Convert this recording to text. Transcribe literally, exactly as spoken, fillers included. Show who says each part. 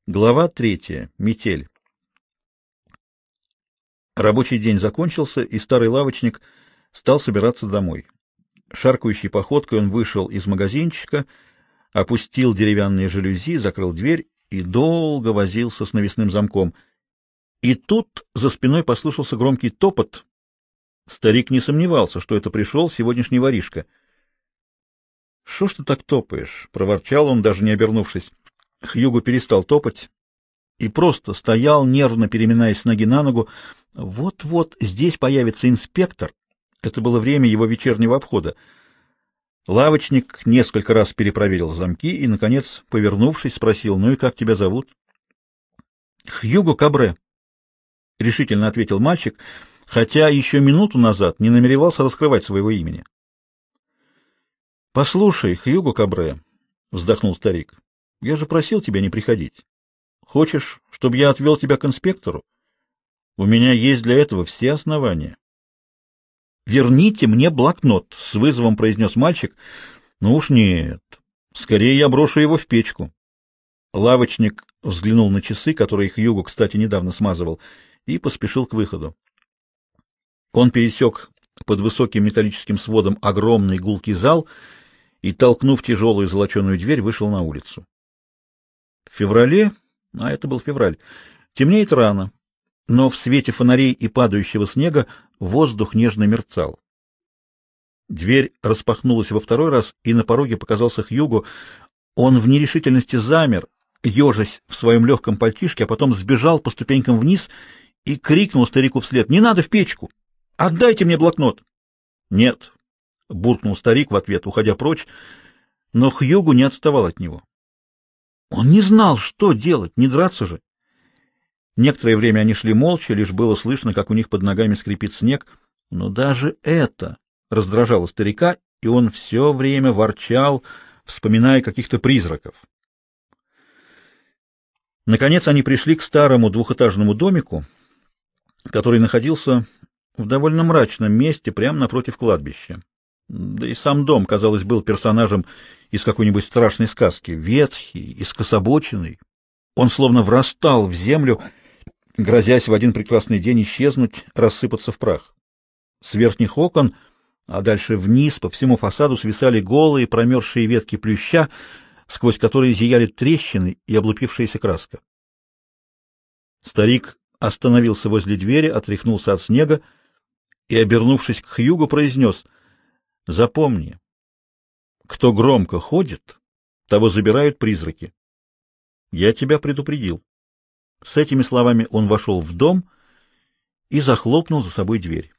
Speaker 1: Глава третья. Метель. Рабочий день закончился, и старый лавочник стал собираться домой. Шаркающей походкой он вышел из магазинчика, опустил деревянные жалюзи, закрыл дверь и долго возился с навесным замком. И тут за спиной послышался громкий топот. Старик не сомневался, что это пришел сегодняшний воришка. — Что ж ты так топаешь? — проворчал он, даже не обернувшись. Хьюго перестал топать и просто стоял, нервно переминаясь с ноги на ногу. Вот-вот здесь появится инспектор. Это было время его вечернего обхода. Лавочник несколько раз перепроверил замки и, наконец, повернувшись, спросил: «Ну и как тебя зовут?» «Хьюго Кабре», — решительно ответил мальчик, хотя еще минуту назад не намеревался раскрывать своего имени. «Послушай, Хьюго Кабре», — вздохнул старик, — «я же просил тебя не приходить. Хочешь, чтобы я отвел тебя к инспектору? У меня есть для этого все основания». «Верните мне блокнот», — с вызовом произнес мальчик. «Ну уж нет. Скорее я брошу его в печку». Лавочник взглянул на часы, которые Хьюго, кстати, недавно смазывал, и поспешил к выходу. Он пересек под высоким металлическим сводом огромный гулкий зал и, толкнув тяжелую золоченую дверь, вышел на улицу. В феврале, а это был февраль, темнеет рано, но в свете фонарей и падающего снега воздух нежно мерцал. Дверь распахнулась во второй раз, и на пороге показался Хьюго. Он в нерешительности замер, ежась в своем легком пальтишке, а потом сбежал по ступенькам вниз и крикнул старику вслед: «Не надо в печку! Отдайте мне блокнот!» «Нет!» — буркнул старик в ответ, уходя прочь, но Хьюго не отставал от него. Он не знал, что делать, не драться же. Некоторое время они шли молча, лишь было слышно, как у них под ногами скрипит снег, но даже это раздражало старика, и он все время ворчал, вспоминая каких-то призраков. Наконец они пришли к старому двухэтажному домику, который находился в довольно мрачном месте, прямо напротив кладбища. Да и сам дом, казалось, был персонажем из какой-нибудь страшной сказки, ветхий и скособоченный. Он словно врастал в землю, грозясь в один прекрасный день исчезнуть, рассыпаться в прах. С верхних окон, а дальше вниз по всему фасаду свисали голые промерзшие ветки плюща, сквозь которые зияли трещины и облупившаяся краска. Старик остановился возле двери, отряхнулся от снега и, обернувшись к Хьюго, произнес: «Запомни, кто громко ходит, того забирают призраки. Я тебя предупредил». С этими словами он вошел в дом и захлопнул за собой дверь.